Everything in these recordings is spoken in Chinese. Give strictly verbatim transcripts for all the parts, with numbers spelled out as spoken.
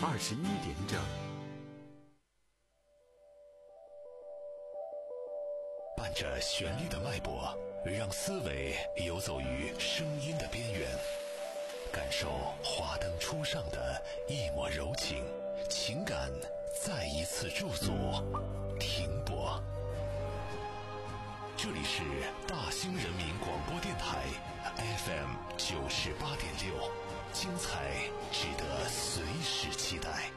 二十一点整。 伴着旋律的脉搏，让思维游走于声音的边缘，感受华灯初上的一抹柔情，情感再一次驻足停泊。这里是大兴人民广播电台 F M 九十八点六，精彩值得随时期待。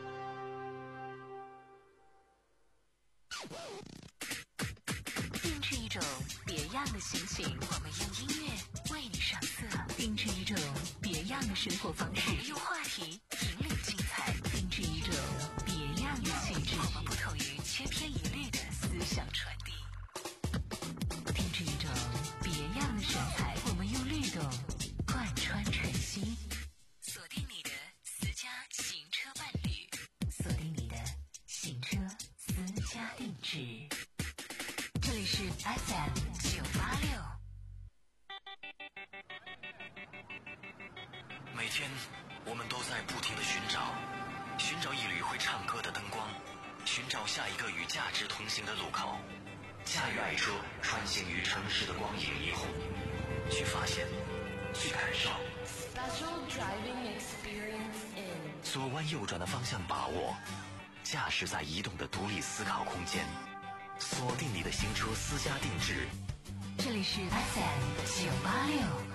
定制一种别样的心情，我们用音乐为你上色；定制一种别样的生活方式，用话题引领精彩；定制一种别样的气质，我们不同于千篇一律的思想传递；定制一种别样的神采，我们用律动贯穿晨曦。锁定你的私家行车伴侣，锁定你的行车私家定制。这里是 F M 九八六。 每天我们都在不停地寻找，寻找一缕会唱歌的灯光，寻找下一个与价值同行的路口。驾驭爱车，穿行于城市的光影霓虹，去发现，去感受。 Special driving experience in 左弯右转的方向把握，驾驶在移动的独立思考空间。锁定你的行车私家定制， 这里是 F M 九八六。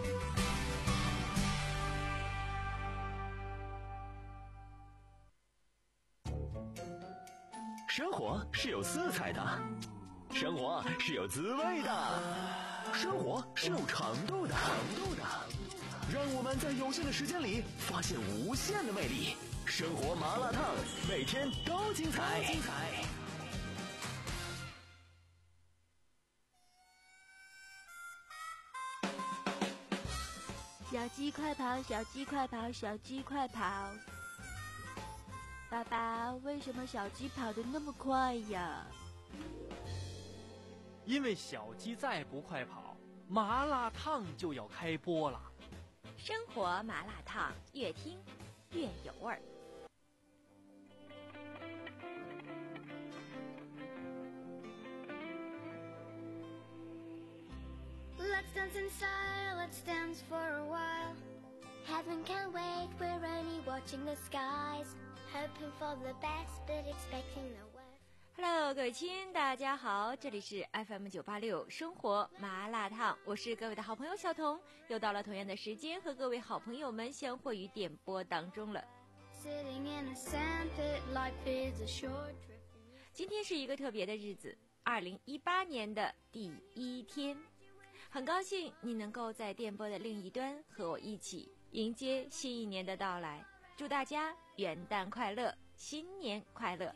生活是有色彩的，生活是有滋味的，生活是有长度的，长度的。让我们在有限的时间里发现无限的魅力。生活麻辣烫，每天都精彩，精彩。 小鸡快跑，小鸡快跑，小鸡快跑！爸爸，为什么小鸡跑得那么快呀？ 因为小鸡再不快跑，麻辣烫就要开播了。 生活麻辣烫，越听越有味儿。 Let's dance in style, let's dance for a while. Heaven can't wait, we're only watching the skies. Hoping for the best, but expecting the worst. Hello， 各位亲，大家好，这里是 F M 九八六生活麻辣烫，我是各位的好朋友小彤，又到了同样的时间和各位好朋友们相会于点播当中了。 Sitting in a sandpit, life is a short trip. 今天是一个特别的日子，二零一八年的第一天。很高兴你能够在电波的另一端和我一起迎接新一年的到来，祝大家元旦快乐，新年快乐。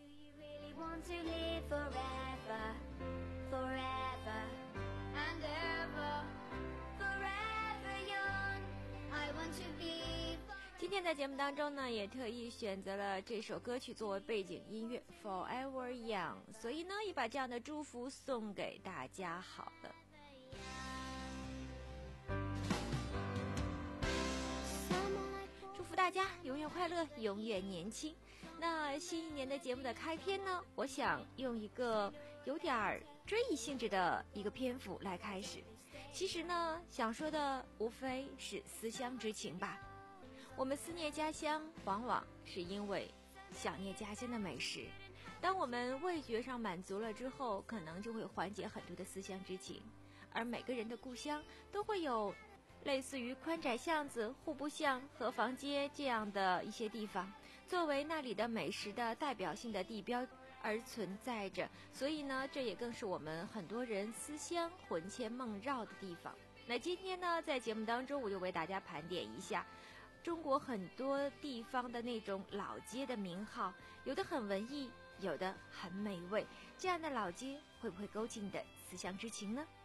今天在节目当中呢，也特意选择了这首歌曲作为背景音乐 Forever Young， 所以呢也把这样的祝福送给大家好了。祝大家永远快乐，永远年轻。那新一年的节目的开篇呢，我想用一个有点追忆性质的一个篇幅来开始。其实呢，想说的无非是思乡之情吧。我们思念家乡，往往是因为想念家乡的美食。当我们味觉上满足了之后，可能就会缓解很多的思乡之情。而每个人的故乡都会有类似于宽窄巷子、户部巷、河坊街这样的一些地方，作为那里的美食的代表性的地标而存在着，所以呢，这也更是我们很多人思乡魂牵梦绕的地方。那今天呢，在节目当中，我就为大家盘点一下中国很多地方的那种老街的名号，有的很文艺，有的很美味，这样的老街会不会勾起你的思乡之情呢？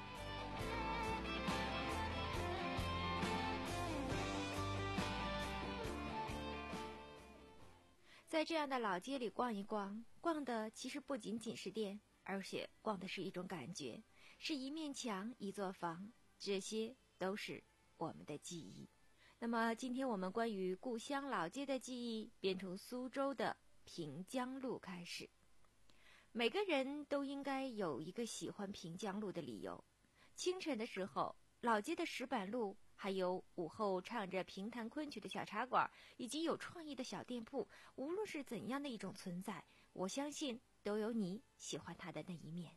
在这样的老街里逛一逛，逛的其实不仅仅是店，而且逛的是一种感觉，是一面墙一座房，这些都是我们的记忆。 那么今天我们关于故乡老街的记忆，便从苏州的平江路开始。每个人都应该有一个喜欢平江路的理由。清晨的时候，老街的石板路，还有午后唱着评弹昆曲的小茶馆，以及有创意的小店铺，无论是怎样的一种存在，我相信都有你喜欢它的那一面。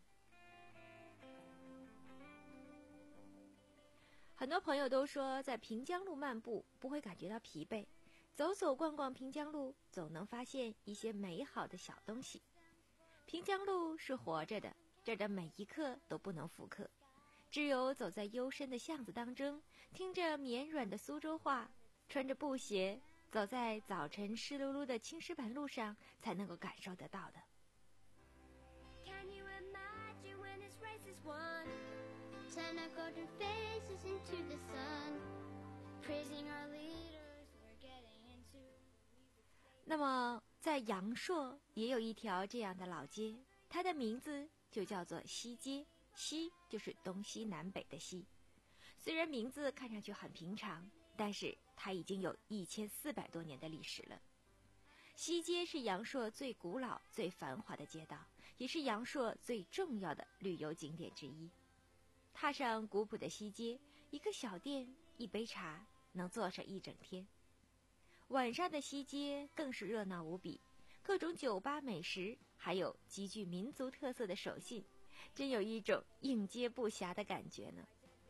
很多朋友都说，在平江路漫步不会感觉到疲惫，走走逛逛平江路，总能发现一些美好的小东西。平江路是活着的，这儿的每一刻都不能复刻。只有走在幽深的巷子当中，听着绵软的苏州话，穿着布鞋，走在早晨湿漉漉的青石板路上，才能够感受得到的。 Can you imagine when this race is won? Turn our golden faces into the sun, praising our leaders we're getting into. 那么在阳朔也有一条这样的老街，它的名字就叫做西街，西就是东西南北的西。虽然名字看上去很平常，但是它已经有一千四百多年的历史了。西街是阳朔最古老最繁华的街道，也是阳朔最重要的旅游景点之一。踏上古朴的西街，一个小店一杯茶能坐上一整天。晚上的西街更是热闹无比，各种酒吧美食，还有极具民族特色的手信，真有一种应接不暇的感觉呢。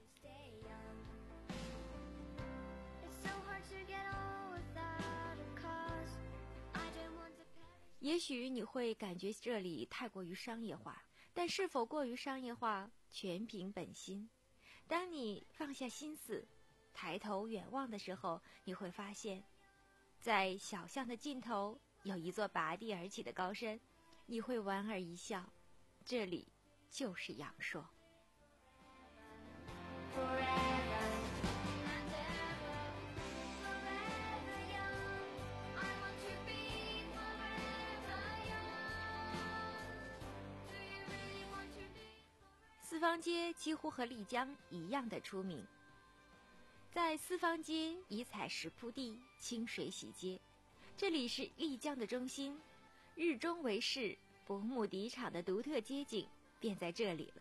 也许你会感觉这里太过于商业化，但是否过于商业化，全凭本心。当你放下心思，抬头远望的时候，你会发现，在小巷的尽头有一座拔地而起的高山，你会莞尔一笑，这里就是阳朔。四方街几乎和丽江一样的出名，在四方街以彩石铺地，清水洗街，这里是丽江的中心，日中为市，伯木底厂的独特街景便在这里了。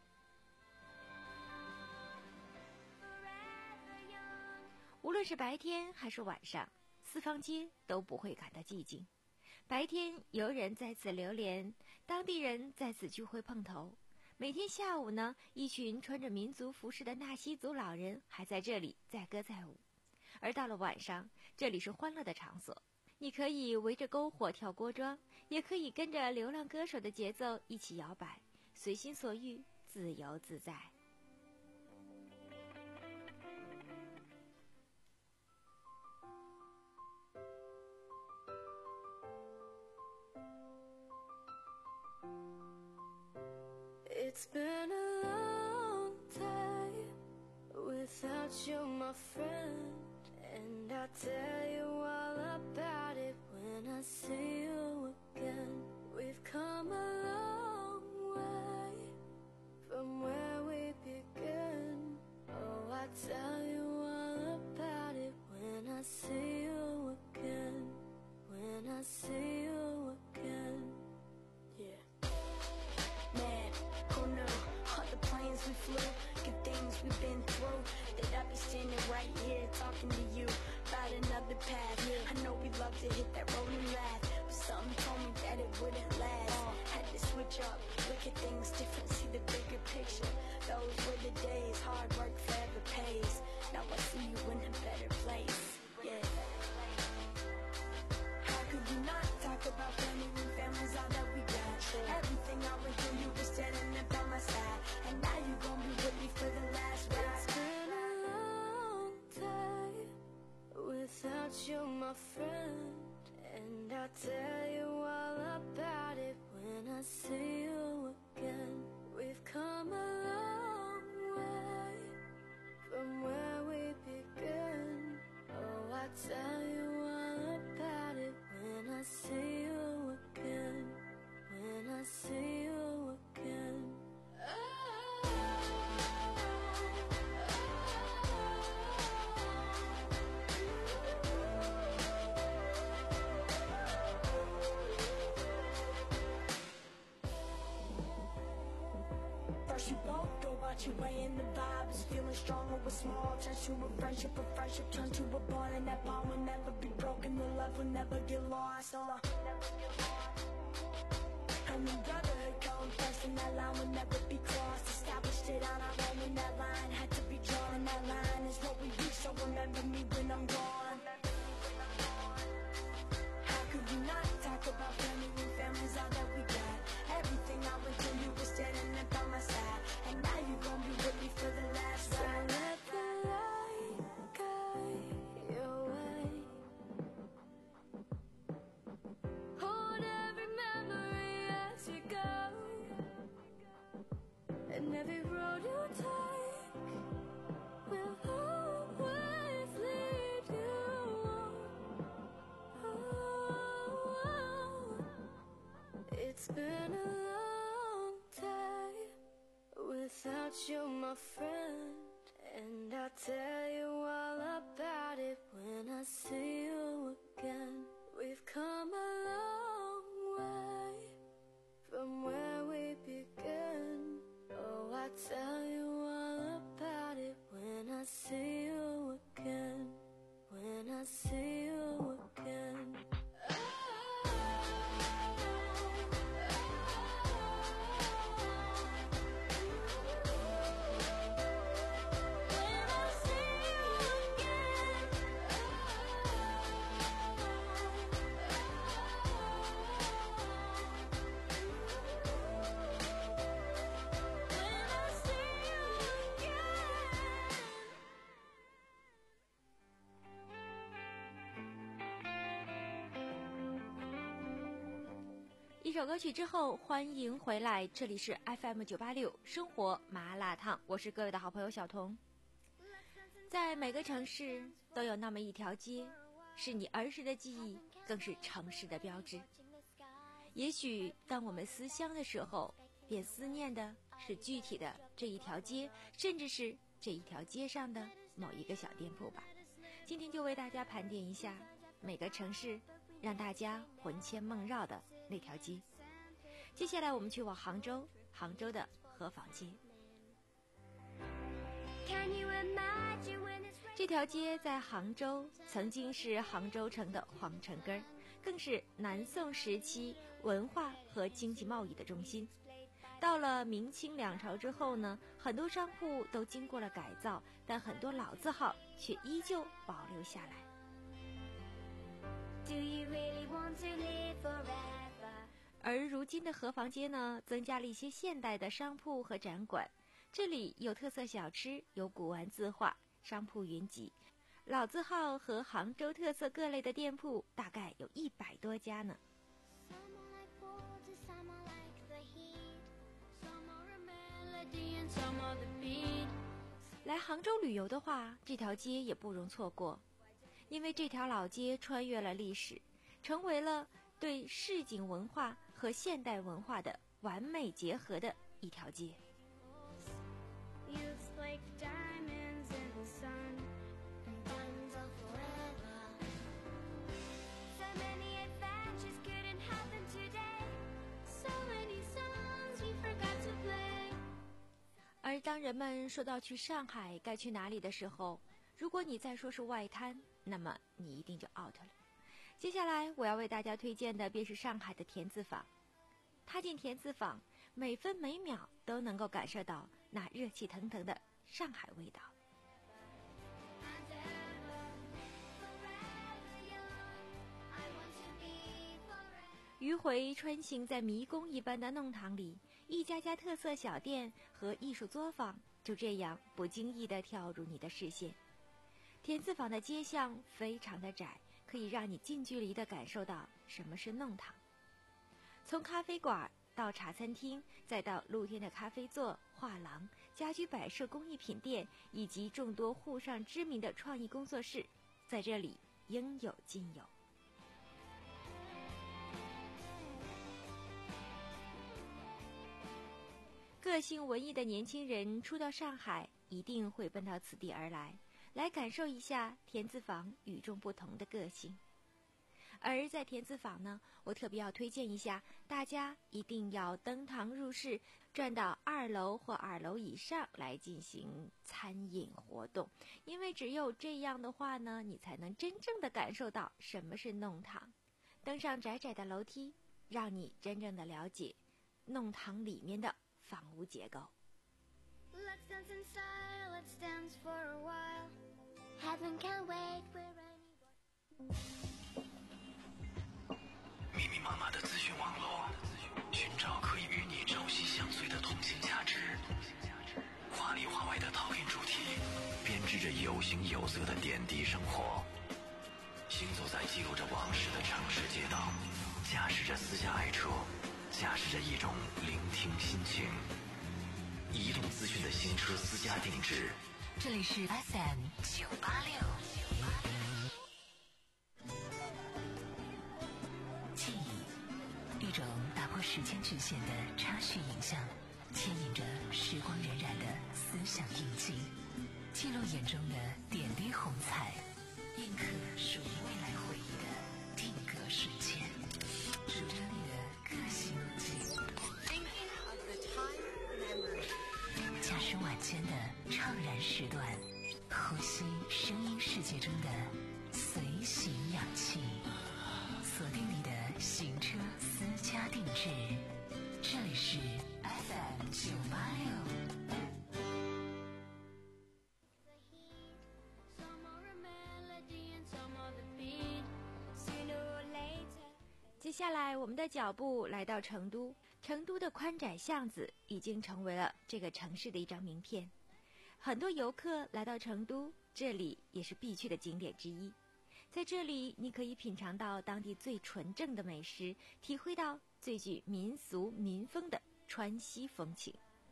无论是白天还是晚上，四方街都不会感到寂静。白天游人在此流连，当地人在此聚会碰头。每天下午呢，一群穿着民族服饰的纳西族老人还在这里载歌载舞。而到了晚上，这里是欢乐的场所，你可以围着篝火跳锅庄，也可以跟着流浪歌手的节奏一起摇摆，随心所欲，自由自在。 It's been a long day without you, my friend, and I'll tell you all about it when I see you again. We've come a long way from where we began. Oh, I'll tell you all about it when I see you again, when I see you again. Yeah. Man, who knew all the planes we flew, good things we've been through, that I'd be standing right here talking to you about another path. I know we love to hit that road and laugh, but something told me that it wouldn't last. Had to switch up, look at things different, see the bigger picture. Those were the days, hard work forever pays. Now I see you in a better place. Yeah. How could you not talk about family when family's all that we got? Everything I went through, you were standing there by my side, and now you gon' be with me for the last ride. It's been a long day without you, my friend, and I'll tell you all about it when I see you again. We've come a long way from where we began. Oh, I'll tell you all about it when I see you again, when I see you again. Oh, oh, oh, you weighing the vibe is feeling strong over small. Turns to a friendship, a friendship turn to a bond, and that bond will never be broken. The love will never get lost. Oh, uh. And the brotherhood come first, and that line will never be crossed. Established it on our own, and that line had to be drawn. And that line is what we reach, so remember me when I'm gone. How could we not talk about family when family's all that we got? Everything I went through, you were standing there by my side, and now you gon' be with me for the last ride. So let the light guide your way. Hold every memory as you go, and every road you take will always lead you on. Oh, it's been a long day without you, my friend, and I'll tell you all about it when I see you again. We've come a long way from where we began. Oh, I'll tell you all about it when I see you again. When I see you again. 一首歌曲之后，欢迎回来，这里是 F M 九八六生活麻辣烫，我是各位的好朋友小彤。在每个城市都有那么一条街，是你儿时的记忆，更是城市的标志。也许当我们思乡的时候，便思念的是具体的这一条街，甚至是这一条街上的某一个小店铺吧。今天就为大家盘点一下每个城市让大家魂牵梦绕的那条街。接下来我们去往杭州，杭州的河坊街。这条街在杭州曾经是杭州城的皇城根儿，更是南宋时期文化和经济贸易的中心。到了明清两朝之后呢，很多商铺都经过了改造，但很多老字号却依旧保留下来。 Do you really want to live forever? 而如今的河坊街呢，增加了一些现代的商铺和展馆，这里有特色小吃，有古玩字画，商铺云集，老字号和杭州特色各类的店铺大概有一百多家呢。 Some are like water, some are like the heat. Some are a melody and some are the beat. 来杭州旅游的话，这条街也不容错过，因为这条老街穿越了历史，成为了对市井文化和现代文化的完美结合的一条街。 Youth's like diamonds in the sun, and diamonds are forever. So many adventures couldn't happen today. So many songs we forgot to play. 而当人们说到去上海该去哪里的时候，如果你再说是外滩，那么你一定就 out 了。接下来我要为大家推荐的便是上海的田字坊。踏进田字坊，每分每秒都能够感受到那热气腾腾的上海味道。 And ever, forever young. I want to be forever. 迂回穿行在迷宫一般的弄堂里，一家家特色小店和艺术作坊就这样不经意地跳入你的视线。田字坊的街巷非常的窄，可以让你近距离地感受到什么是弄堂。从咖啡馆到茶餐厅，再到露天的咖啡座、画廊、家居摆设、工艺品店，以及众多沪上知名的创意工作室，在这里应有尽有。个性文艺的年轻人初到上海，一定会奔到此地而来，来感受一下田字坊与众不同的个性。 而在田子坊呢，我特别要推荐一下，大家一定要登堂入室，转到二楼或二楼以上来进行餐饮活动，因为只有这样的话呢，你才能真正的感受到什么是弄堂。登上窄窄的楼梯，让你真正的了解弄堂里面的房屋结构。 Let's dance inside, let's dance for a while. Heaven can't wait, we're anyone. 密密麻麻的资讯网络，寻找可以与你朝夕相随的同性价值。华里华外的套印主题，编织着有形有色的点滴生活。行走在记录着往事的城市街道，驾驶着私家爱车，驾驶着一种聆听心情。移动资讯的新车私家定制， 这里是 F M 九八六。记忆，一种打破时间局限的插叙影像，牵引着时光荏苒的思想印记，记录眼中的点滴红彩，印刻属于未来回忆的定格瞬间，数着你的个性记忆。驾驶晚间的怅然时段，呼吸声音世界中的随行氧气，锁定你的行车私家定制，这里是 F M 九八六。 接下来我们的脚步来到成都，成都的宽窄巷子已经成为了这个城市的一张名片，很多游客来到成都，这里也是必去的景点之一。在这里你可以品尝到当地最纯正的美食，体会到最具民俗民风的川西风情。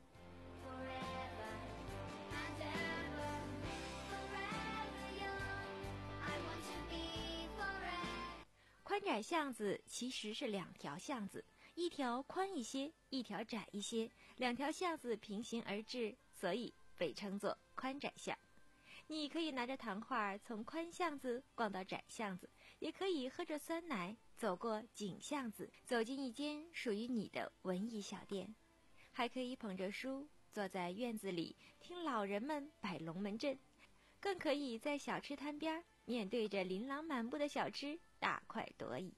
宽窄巷子其实是两条巷子，一条宽一些，一条窄一些，两条巷子平行而至，所以被称作宽窄巷。你可以拿着糖画从宽巷子逛到窄巷子，也可以喝着酸奶走过井巷子，走进一间属于你的文艺小店，还可以捧着书坐在院子里听老人们摆龙门阵，更可以在小吃摊边面对着琳琅满目的小吃大快朵颐。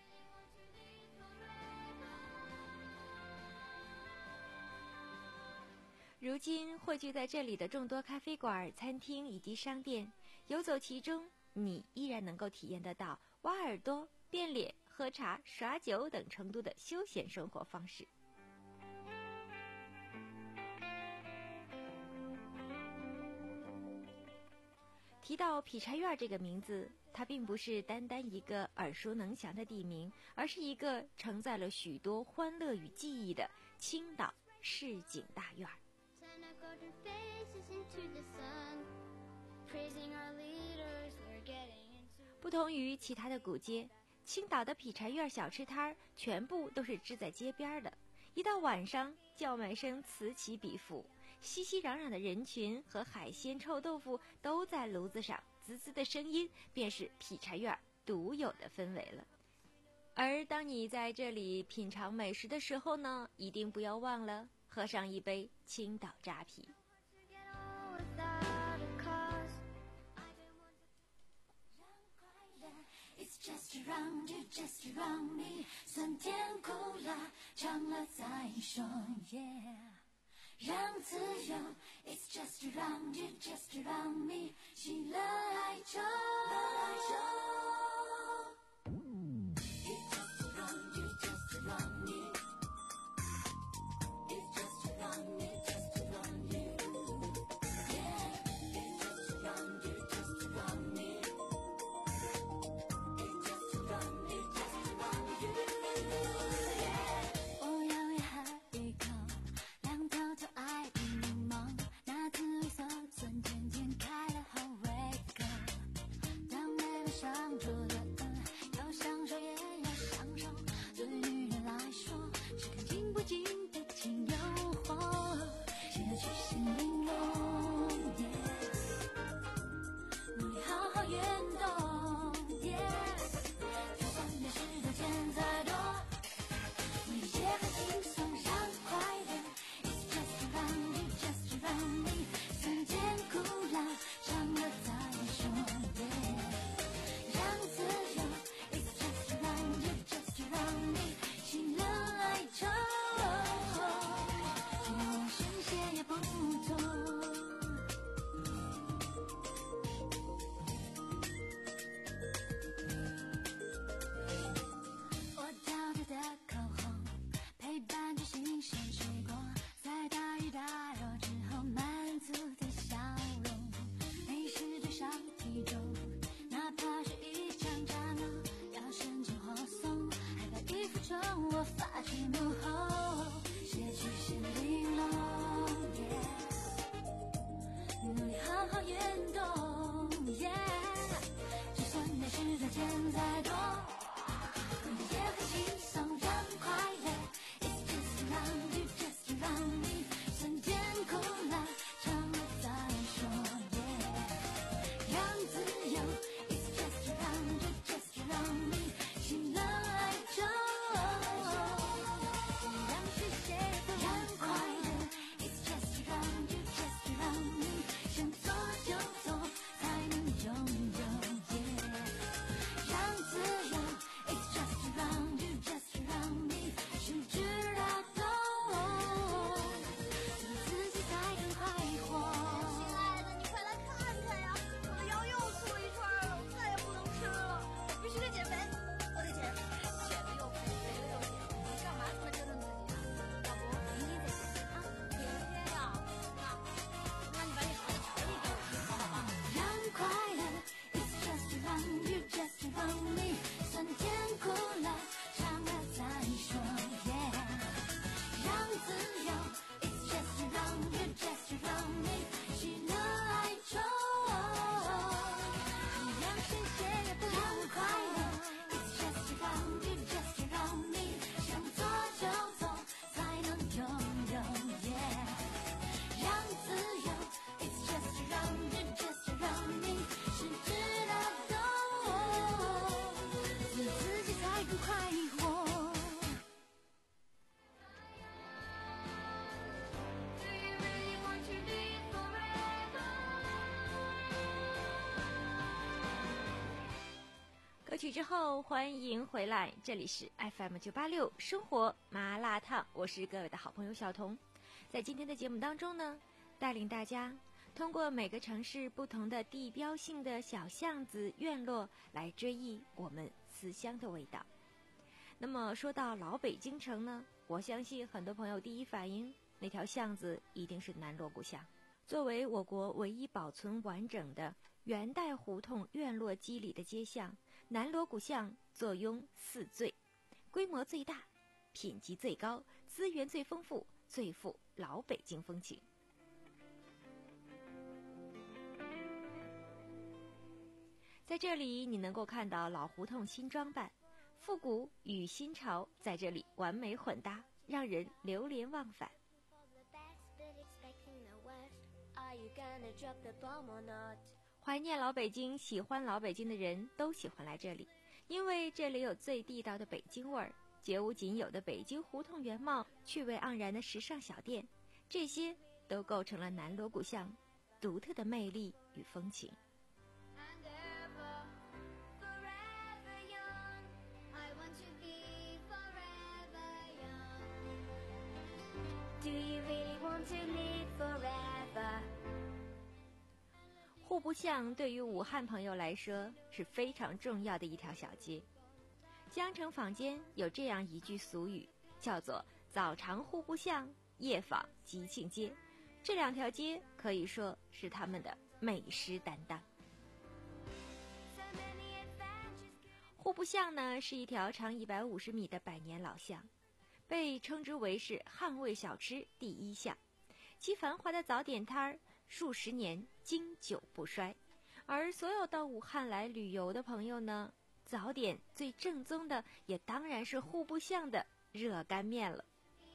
如今汇聚在这里的众多咖啡馆、餐厅以及商店，游走其中，你依然能够体验得到挖耳朵、变脸、喝茶、耍酒等成都的休闲生活方式。提到劈柴院这个名字，它并不是单单一个耳熟能详的地名，而是一个承载了许多欢乐与记忆的青岛市井大院。不同于其他的古街，青岛的劈柴院小吃摊全部都是支在街边的，一到晚上叫卖声此起彼伏，熙熙攘攘的人群和海鲜臭豆腐都在炉子上，滋滋的声音便是劈柴院独有的氛围了。而当你在这里品尝美食的时候呢，一定不要忘了喝上一杯青岛扎啤。 It's just around you, just around me， 酸甜苦辣尝了再说 ，Yeah， 让自由 ，It's just around you, just around me， 喜乐哀愁，哀愁。It's just around you, just around me， It's just around me, just around you，Yeah， It's just around you, just around me。我要约喝一口凉透透爱的柠檬，那滋味酸酸甜甜开了后胃口，当美味上之后，欢迎回来，这里是 F M 九八六生活麻辣烫，我是各位的好朋友小彤。在今天的节目当中呢，带领大家通过每个城市不同的地标性的小巷子院落来追忆我们思乡的味道。那么说到老北京城呢，我相信很多朋友第一反应那条巷子一定是南锣鼓巷。作为我国唯一保存完整的元代胡同院落基里的街巷，南锣鼓巷坐拥四最，规模最大，品级最高，资源最丰富，最富老北京风情。在这里你能够看到老胡同新装扮，复古与新潮在这里完美混搭，让人流连忘返。怀念老北京，喜欢老北京的人都喜欢来这里，因为这里有最地道的北京味儿，绝无仅有的北京胡同原貌，趣味盎然的时尚小店，这些都构成了南锣鼓巷独特的魅力与风情。户部巷对于武汉朋友来说是非常重要的一条小街。江城坊间有这样一句俗语，叫做早尝户部巷，夜访吉庆街。这两条街可以说是他们的美食担当。户部巷呢，是一条长一百五十米的百年老巷，被称之为是汉味小吃第一巷，其繁华的早点摊儿数十年经久不衰。而所有到武汉来旅游的朋友呢，早点最正宗的也当然是户部巷的热干面了。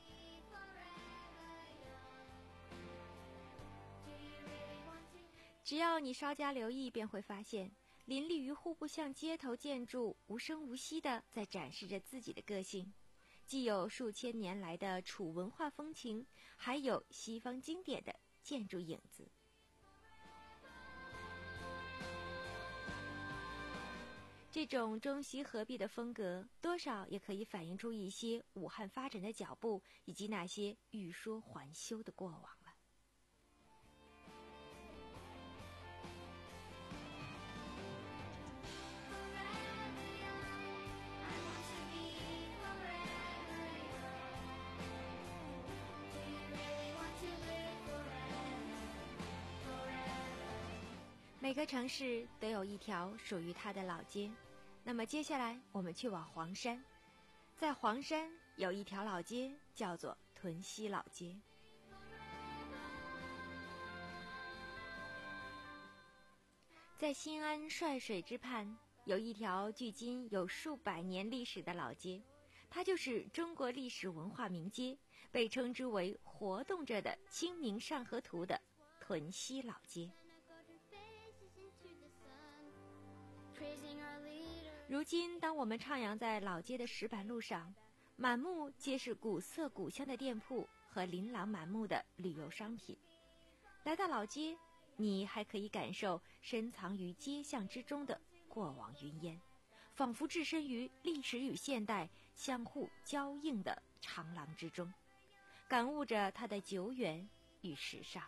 只要你稍加留意，便会发现林立于户部巷街头建筑无声无息地在展示着自己的个性，既有数千年来的楚文化风情，还有西方经典的建筑影子。这种中西合璧的风格，多少也可以反映出一些武汉发展的脚步，以及那些欲说还休的过往了。每个城市都有一条属于它的老街，那么接下来我们去往黄山。在黄山有一条老街叫做屯溪老街。在新安帅水之畔有一条距今有数百年历史的老街，它就是中国历史文化名街，被称之为活动着的清明上河图的屯溪老街。如今当我们徜徉在老街的石板路上，满目皆是古色古香的店铺和琳琅满目的旅游商品。来到老街，你还可以感受深藏于街巷之中的过往云烟，仿佛置身于历史与现代相互交映的长廊之中，感悟着它的久远与时尚。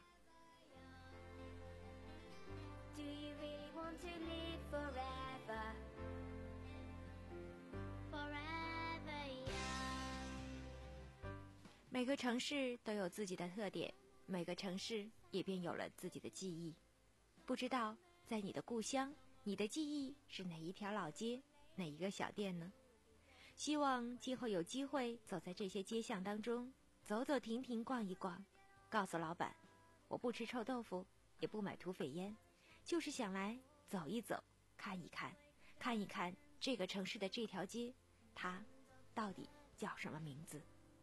每个城市都有自己的特点，每个城市也便有了自己的记忆。不知道在你的故乡，你的记忆是哪一条老街，哪一个小店呢？希望今后有机会走在这些街巷当中，走走停停逛一逛，告诉老板，我不吃臭豆腐，也不买土匪烟，就是想来走一走，看一看，看一看这个城市的这条街，它到底叫什么名字？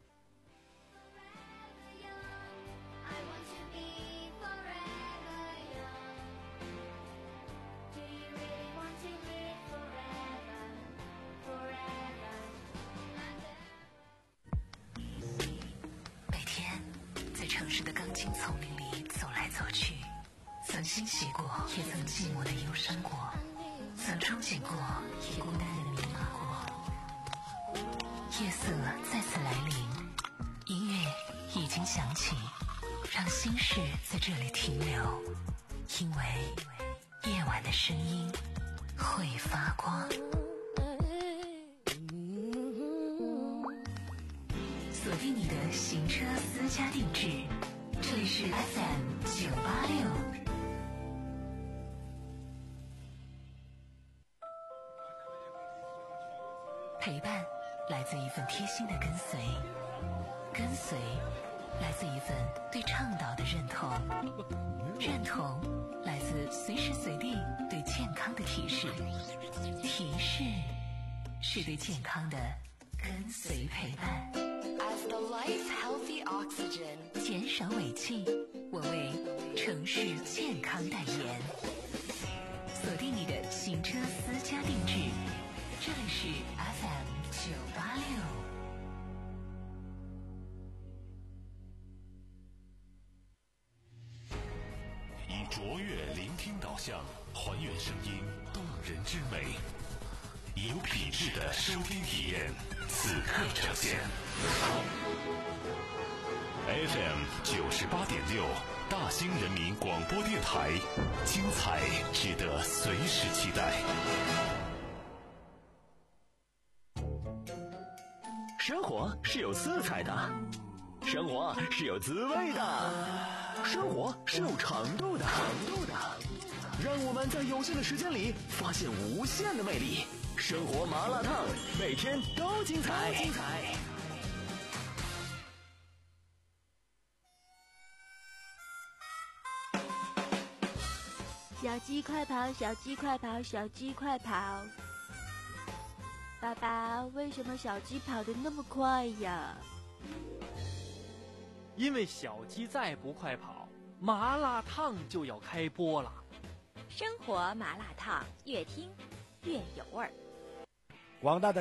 城市的钢筋丛林里走来走去，曾欣喜过，也曾寂寞的忧伤过。 曾憧憬过，也孤单的迷茫过。夜色再次来临，音乐已经响起，让心事在这里停留，因为夜晚的声音会发光。锁定你的行车私家定制，这里是 F M 九八六。陪伴来自一份贴心的跟随，跟随来自一份对倡导的认同，认同来自随时随地对健康的提示，提示是对健康的跟随陪伴。 As the life healthy oxygen， 减少尾气，我为城市健康代言。锁定你的行车私家定制，这里是 F M 九八六。 以卓越聆听导向，还原声音动人之美，有品质的收听体验，此刻呈现。F M 九十八点六，大兴人民广播电台，精彩值得随时期待。 生活是有色彩的，生活是有滋味的，生活是有长度的，长度的。让我们在有限的时间里发现无限的魅力。生活麻辣烫，每天都精彩。精彩。 小鸡快跑，小鸡快跑，小鸡快跑！爸爸，为什么小鸡跑得那么快呀？ 因为小鸡再不快跑，麻辣烫就要开播了。 生活麻辣烫，越听越有味儿。 广大的